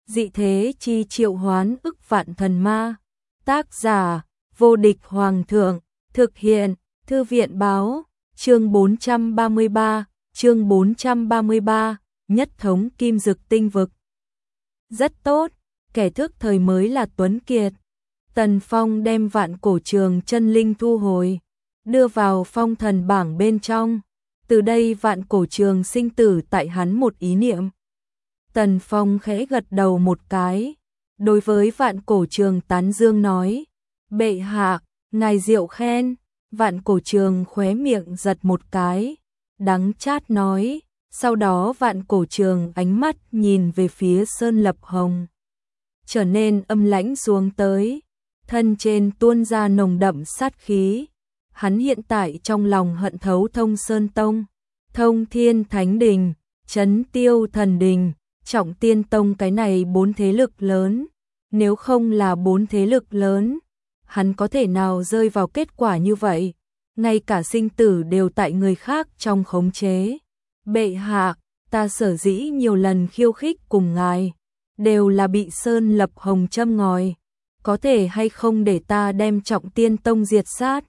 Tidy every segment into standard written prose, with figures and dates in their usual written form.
Dị thế chi triệu hoán ức vạn thần ma. Tác giả: Vô địch hoàng thượng. Thực hiện: Thư viện báo. Chương 433, nhất thống kim dực tinh vực. Rất tốt, kẻ thức thời mới là Tuấn Kiệt. Tần Phong đem Vạn Cổ Trường chân linh thu hồi, đưa vào phong thần bảng bên trong. Từ đây Vạn Cổ Trường sinh tử tại hắn một ý niệm. Tần Phong khẽ gật đầu một cái, đối với Vạn Cổ Trường tán dương nói: Bệ hạ, ngài diệu khen. Vạn Cổ Trường khóe miệng giật một cái, đắng chát nói. Sau đó Vạn Cổ Trường ánh mắt nhìn về phía Sơn Lập Hồng, trở nên âm lãnh xuống tới, thân trên tuôn ra nồng đậm sát khí. Hắn hiện tại trong lòng hận thấu Thông Sơn Tông, Thông Thiên Thánh Đình, Trấn Tiêu Thần Đình, Trọng Tiên Tông, cái này 4 thế lực lớn. Nếu không là 4 thế lực lớn, hắn có thể nào rơi vào kết quả như vậy? Ngay cả sinh tử đều tại người khác trong khống chế. Bệ hạ, ta sở dĩ nhiều lần khiêu khích cùng ngài, đều là bị Sơn Lập Hồng châm ngòi. Có thể hay không để ta đem Trọng Tiên Tông diệt sát?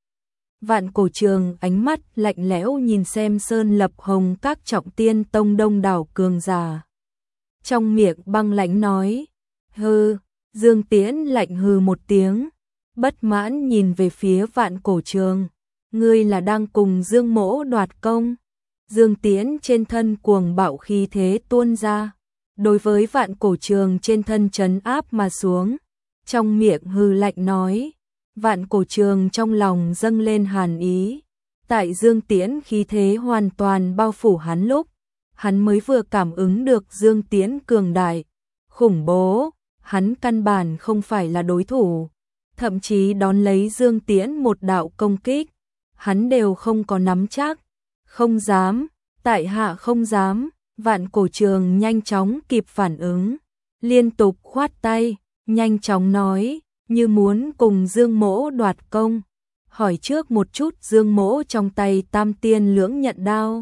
Vạn Cổ Trường ánh mắt lạnh lẽo nhìn xem Sơn Lập Hồng các Trọng Tiên Tông đông đảo cường giả. Trong miệng băng lãnh nói: Hừ. Dương Tiễn lạnh hừ một tiếng, bất mãn nhìn về phía Vạn Cổ Trường: Ngươi là đang cùng Dương Mỗ đoạt công? Dương Tiễn trên thân cuồng bạo khí thế tuôn ra, đối với Vạn Cổ Trường trên thân trấn áp mà xuống, trong miệng hừ lạnh nói. Vạn Cổ Trường trong lòng dâng lên hàn ý. Tại Dương Tiễn khí thế hoàn toàn bao phủ hắn lúc, hắn mới vừa cảm ứng được Dương Tiễn cường đại, khủng bố, hắn căn bản không phải là đối thủ. Thậm chí đón lấy Dương Tiễn một đạo công kích, hắn đều không có nắm chắc. Không dám, tại hạ không dám. Vạn Cổ Trường nhanh chóng kịp phản ứng, liên tục khoát tay, nhanh chóng nói: Như muốn cùng Dương Mỗ đoạt công, hỏi trước một chút Dương Mỗ trong tay Tam Tiên Lưỡng Nhận Đao.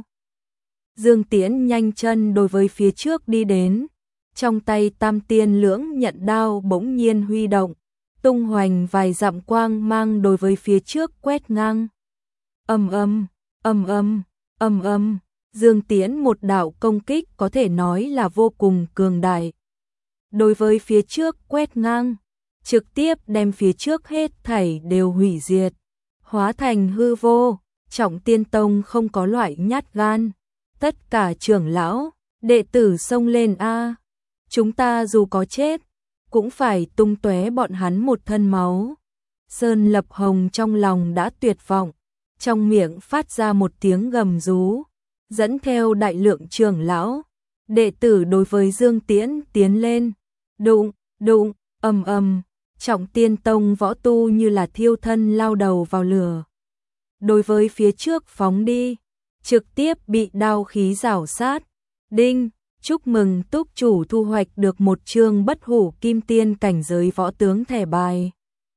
Dương Tiễn nhanh chân đối với phía trước đi đến, trong tay Tam Tiên Lưỡng Nhận Đao bỗng nhiên huy động, tung hoành vài dặm quang mang đối với phía trước quét ngang. Ầm ầm, ầm ầm, ầm ầm. Dương Tiễn một đạo công kích có thể nói là vô cùng cường đại. Đối với phía trước quét ngang, trực tiếp đem phía trước hết thảy đều hủy diệt, hóa thành hư vô. Trọng Tiên Tông không có loại nhát gan, tất cả trưởng lão, đệ tử xông lên a. Chúng ta dù có chết, cũng phải tung tóe bọn hắn một thân máu. Sơn Lập Hồng trong lòng đã tuyệt vọng, trong miệng phát ra một tiếng gầm rú, dẫn theo đại lượng trưởng lão, đệ tử đối với Dương Tiễn tiến lên. Đụng, đụng, ầm ầm. Trọng Tiên Tông võ tu như là thiêu thân lao đầu vào lửa, đối với phía trước phóng đi, trực tiếp bị đao khí rảo sát. Đinh, chúc mừng túc chủ thu hoạch được một chương bất hủ kim tiên cảnh giới võ tướng thẻ bài.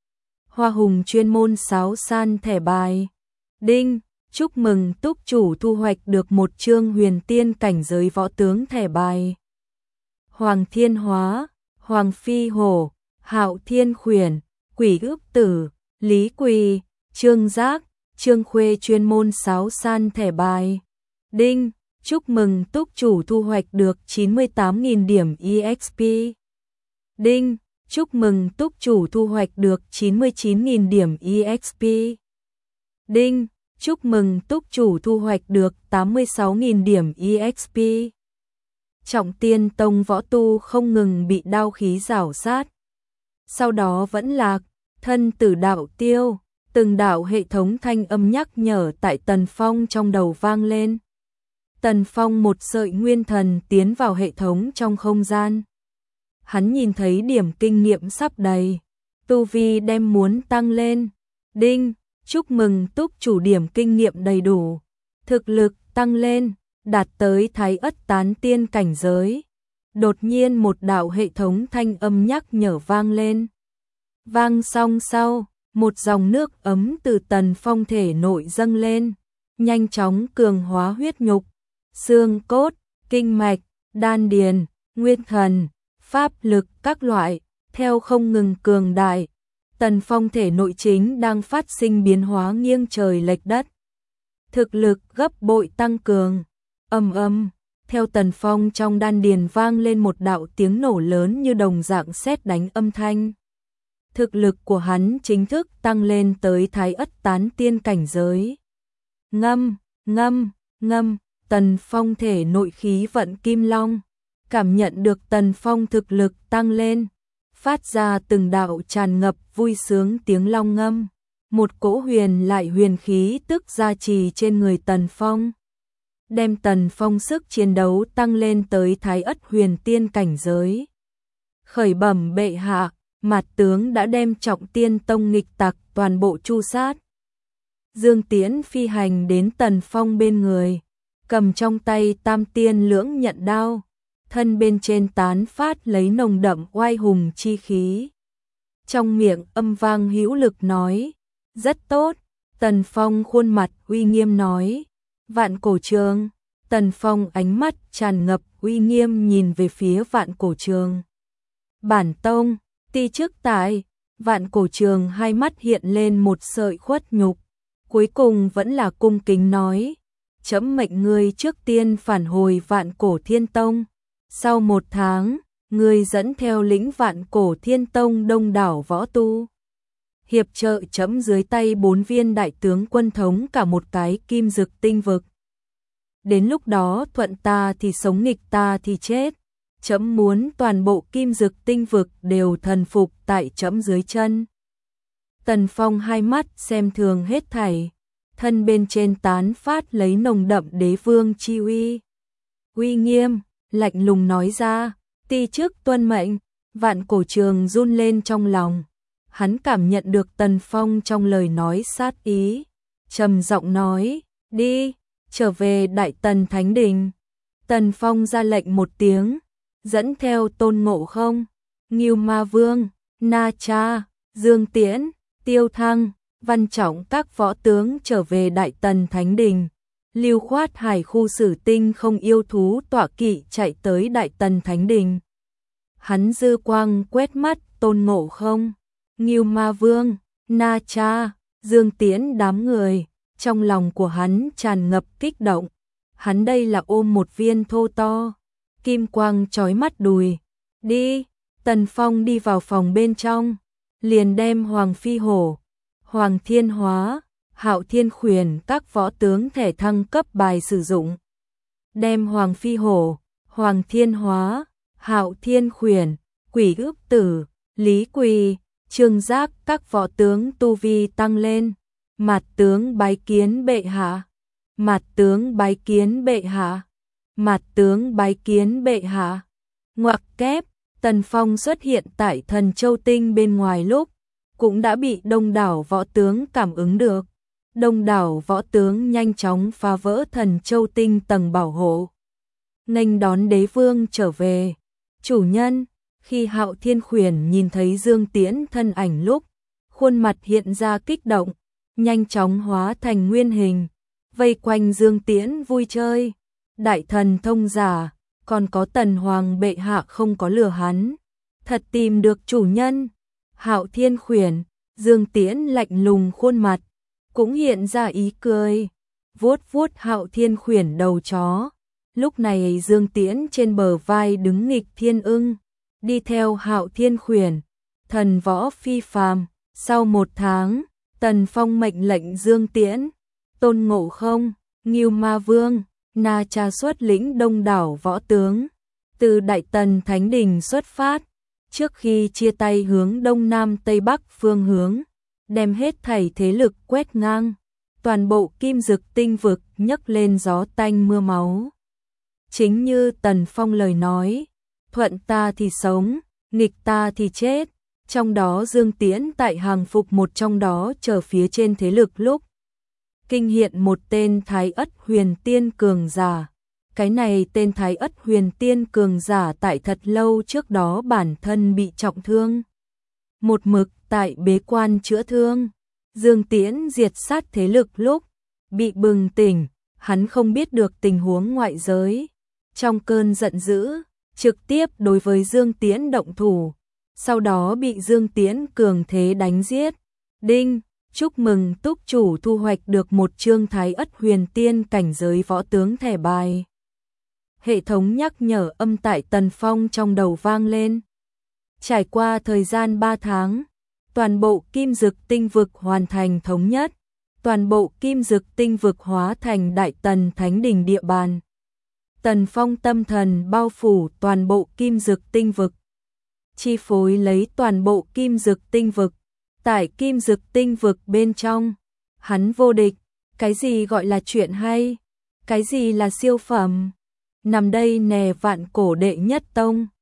Hoa hùng chuyên môn sáo san thẻ bài. Đinh, chúc mừng túc chủ thu hoạch được một chương huyền tiên cảnh giới võ tướng thẻ bài. Hoàng Thiên Hóa, Hoàng Phi Hổ, Hạo Thiên Khuyển, Quỷ Ước Tử, Lý Quỳ, Trương Giác, Trương Khuê chuyên môn sáo san thẻ bài. Đinh, chúc mừng túc chủ thu hoạch được 98.000 điểm EXP. Đinh, chúc mừng túc chủ thu hoạch được 99.000 điểm EXP. Đinh, chúc mừng túc chủ thu hoạch được 86.000 điểm EXP. Trọng Tiên Tông võ tu không ngừng bị đao khí rảo sát, sau đó vẫn lạc, thân tử đạo tiêu. Từng đạo hệ thống thanh âm nhắc nhở tại Tần Phong trong đầu vang lên. Tần Phong một sợi nguyên thần tiến vào hệ thống trong không gian. Hắn nhìn thấy điểm kinh nghiệm sắp đầy, tu vi đem muốn tăng lên. Đinh, chúc mừng túc chủ điểm kinh nghiệm đầy đủ, thực lực tăng lên, đạt tới Thái Ất Tán Tiên cảnh giới. Đột nhiên một đạo hệ thống thanh âm nhắc nhở vang lên. Vang xong sau, một dòng nước ấm từ Tần Phong thể nội dâng lên, nhanh chóng cường hóa huyết nhục, xương cốt, kinh mạch, đan điền, nguyên thần, pháp lực các loại, theo không ngừng cường đại. Tần Phong thể nội chính đang phát sinh biến hóa nghiêng trời lệch đất. Thực lực gấp bội tăng cường. Ầm ầm, theo Tần Phong trong đan điền vang lên một đạo tiếng nổ lớn như đồng dạng sét đánh âm thanh. Thực lực của hắn chính thức tăng lên tới Thái Ất Tán Tiên cảnh giới. Ngâm, ngâm, ngâm, Tần Phong thể nội khí vận kim long, cảm nhận được Tần Phong thực lực tăng lên, phát ra từng đạo tràn ngập vui sướng tiếng long ngâm, một cỗ huyền lại huyền khí tức gia trì trên người Tần Phong, đem Tần Phong sức chiến đấu tăng lên tới Thái Ất Huyền Tiên cảnh giới. Khởi bẩm bệ hạ, Mạt tướng đã đem Trọng Tiên Tông nghịch tặc toàn bộ tru sát. Dương Tiễn phi hành đến Tần Phong bên người, cầm trong tay Tam Tiên Lưỡng Nhận đao, thân bên trên tán phát lấy nồng đậm oai hùng chi khí. Trong miệng âm vang hữu lực nói, rất tốt. Tần Phong khuôn mặt uy nghiêm nói, Vạn Cổ Trường. Tần Phong ánh mắt tràn ngập uy nghiêm nhìn về phía Vạn Cổ Trường. Bản tông, ti chức tại. Vạn Cổ Trường hai mắt hiện lên một sợi khuất nhục, cuối cùng vẫn là cung kính nói, trẫm mệnh ngươi trước tiên phản hồi Vạn Cổ Thiên Tông. Sau 1 tháng, ngươi dẫn theo lĩnh Vạn Cổ Thiên Tông đông đảo võ tu, hiệp trợ trẫm dưới tay 4 viên đại tướng quân thống cả một cái Kim Dực Tinh vực. Đến lúc đó thuận ta thì sống, nghịch ta thì chết. Trẫm muốn toàn bộ Kim Dực Tinh vực đều thần phục tại trẫm dưới chân. Tần Phong hai mắt xem thường hết thảy, thân bên trên tán phát lấy nồng đậm đế vương chi uy. Uy nghiêm, lạnh lùng nói ra, ti chức tuân mệnh. Vạn Cổ Trường run lên trong lòng. Hắn cảm nhận được Tần Phong trong lời nói sát ý, trầm giọng nói, đi, trở về Đại Tần Thánh Đình. Tần Phong ra lệnh một tiếng, dẫn theo Tôn Ngộ Không, Ngưu Ma Vương, Na Cha, Dương Tiễn, Tiêu Thăng, Văn Trọng các võ tướng trở về Đại Tần Thánh Đình. Lưu Khoát Hải khu Sử Tinh không yêu thú tọa kỵ chạy tới Đại Tần Thánh Đình. Hắn dư quang quét mắt Tôn Ngộ Không, Ngưu Ma Vương, Na Cha, Dương Tiễn đám người, trong lòng của hắn tràn ngập kích động. Hắn đây là ôm một viên thô to, kim quang chói mắt đùi. Đi, Tần Phong đi vào phòng bên trong, liền đem Hoàng Phi Hổ, Hoàng Thiên Hóa, Hạo Thiên Khuyển các võ tướng thẻ thăng cấp bài sử dụng. Đem Hoàng Phi Hổ, Hoàng Thiên Hóa, Hạo Thiên Khuyển, Quỷ Ước Tử, Lý Quỳ, Trương Giác các võ tướng tu vi tăng lên. Mạt tướng bái kiến bệ hạ. Mạt tướng bái kiến bệ hạ. Mạt tướng bái kiến bệ hạ. Ngoặc kép, Tần Phong xuất hiện tại Thần Châu Tinh bên ngoài lúc, cũng đã bị đông đảo võ tướng cảm ứng được. Đông đảo võ tướng nhanh chóng phá vỡ Thần Châu Tinh tầng bảo hộ, nghênh đón đế vương trở về. Chủ nhân, khi Hạo Thiên Khuyển nhìn thấy Dương Tiễn thân ảnh lúc, khuôn mặt hiện ra kích động, nhanh chóng hóa thành nguyên hình, vây quanh Dương Tiễn vui chơi. Đại thần thông giả, còn có Tần Hoàng bệ hạ không có lừa hắn, thật tìm được chủ nhân. Hạo Thiên Khuyển, Dương Tiễn lạnh lùng khuôn mặt, cũng hiện ra ý cười, vuốt vuốt Hạo Thiên Khuyển đầu chó. Lúc này Dương Tiễn trên bờ vai đứng nghịch thiên ưng, đi theo Hạo Thiên Khuyển, thần võ phi phàm. Sau 1 tháng, Tần Phong mệnh lệnh Dương Tiễn, Tôn Ngộ Không, Ngưu Ma Vương, Na Cha xuất lĩnh đông đảo võ tướng, từ Đại Tần Thánh Đình xuất phát, trước khi chia tay hướng đông nam tây bắc phương hướng, đem hết thảy thế lực quét ngang, toàn bộ Kim Dực Tinh vực nhấc lên gió tanh mưa máu. Chính như Tần Phong lời nói, thuận ta thì sống, nghịch ta thì chết. Trong đó Dương Tiễn tại hàng phục một trong đó chờ phía trên thế lực lúc, kinh hiện một tên Thái Ất Huyền Tiên cường giả. Cái này tên Thái Ất Huyền Tiên cường giả tại thật lâu trước đó bản thân bị trọng thương, một mực tại bế quan chữa thương. Dương Tiễn diệt sát thế lực lúc bị bừng tỉnh, hắn không biết được tình huống ngoại giới, trong cơn giận dữ trực tiếp đối với Dương Tiễn động thủ, sau đó bị Dương Tiễn cường thế đánh giết. Đinh, chúc mừng túc chủ thu hoạch được một chương Thái Ất Huyền Tiên cảnh giới võ tướng thẻ bài. Hệ thống nhắc nhở âm tại Tần Phong trong đầu vang lên. Trải qua thời gian 3 tháng, toàn bộ Kim Dực Tinh vực hoàn thành thống nhất, toàn bộ Kim Dực Tinh vực hóa thành Đại Tần Thánh Đình địa bàn. Tần Phong tâm thần bao phủ toàn bộ Kim Dực Tinh vực, chi phối lấy toàn bộ Kim Dực Tinh vực. Tại Kim Dực Tinh vực bên trong, hắn vô địch. Cái gì gọi là chuyện hay? Cái gì là siêu phẩm? Nằm đây nè vạn cổ đệ nhất tông.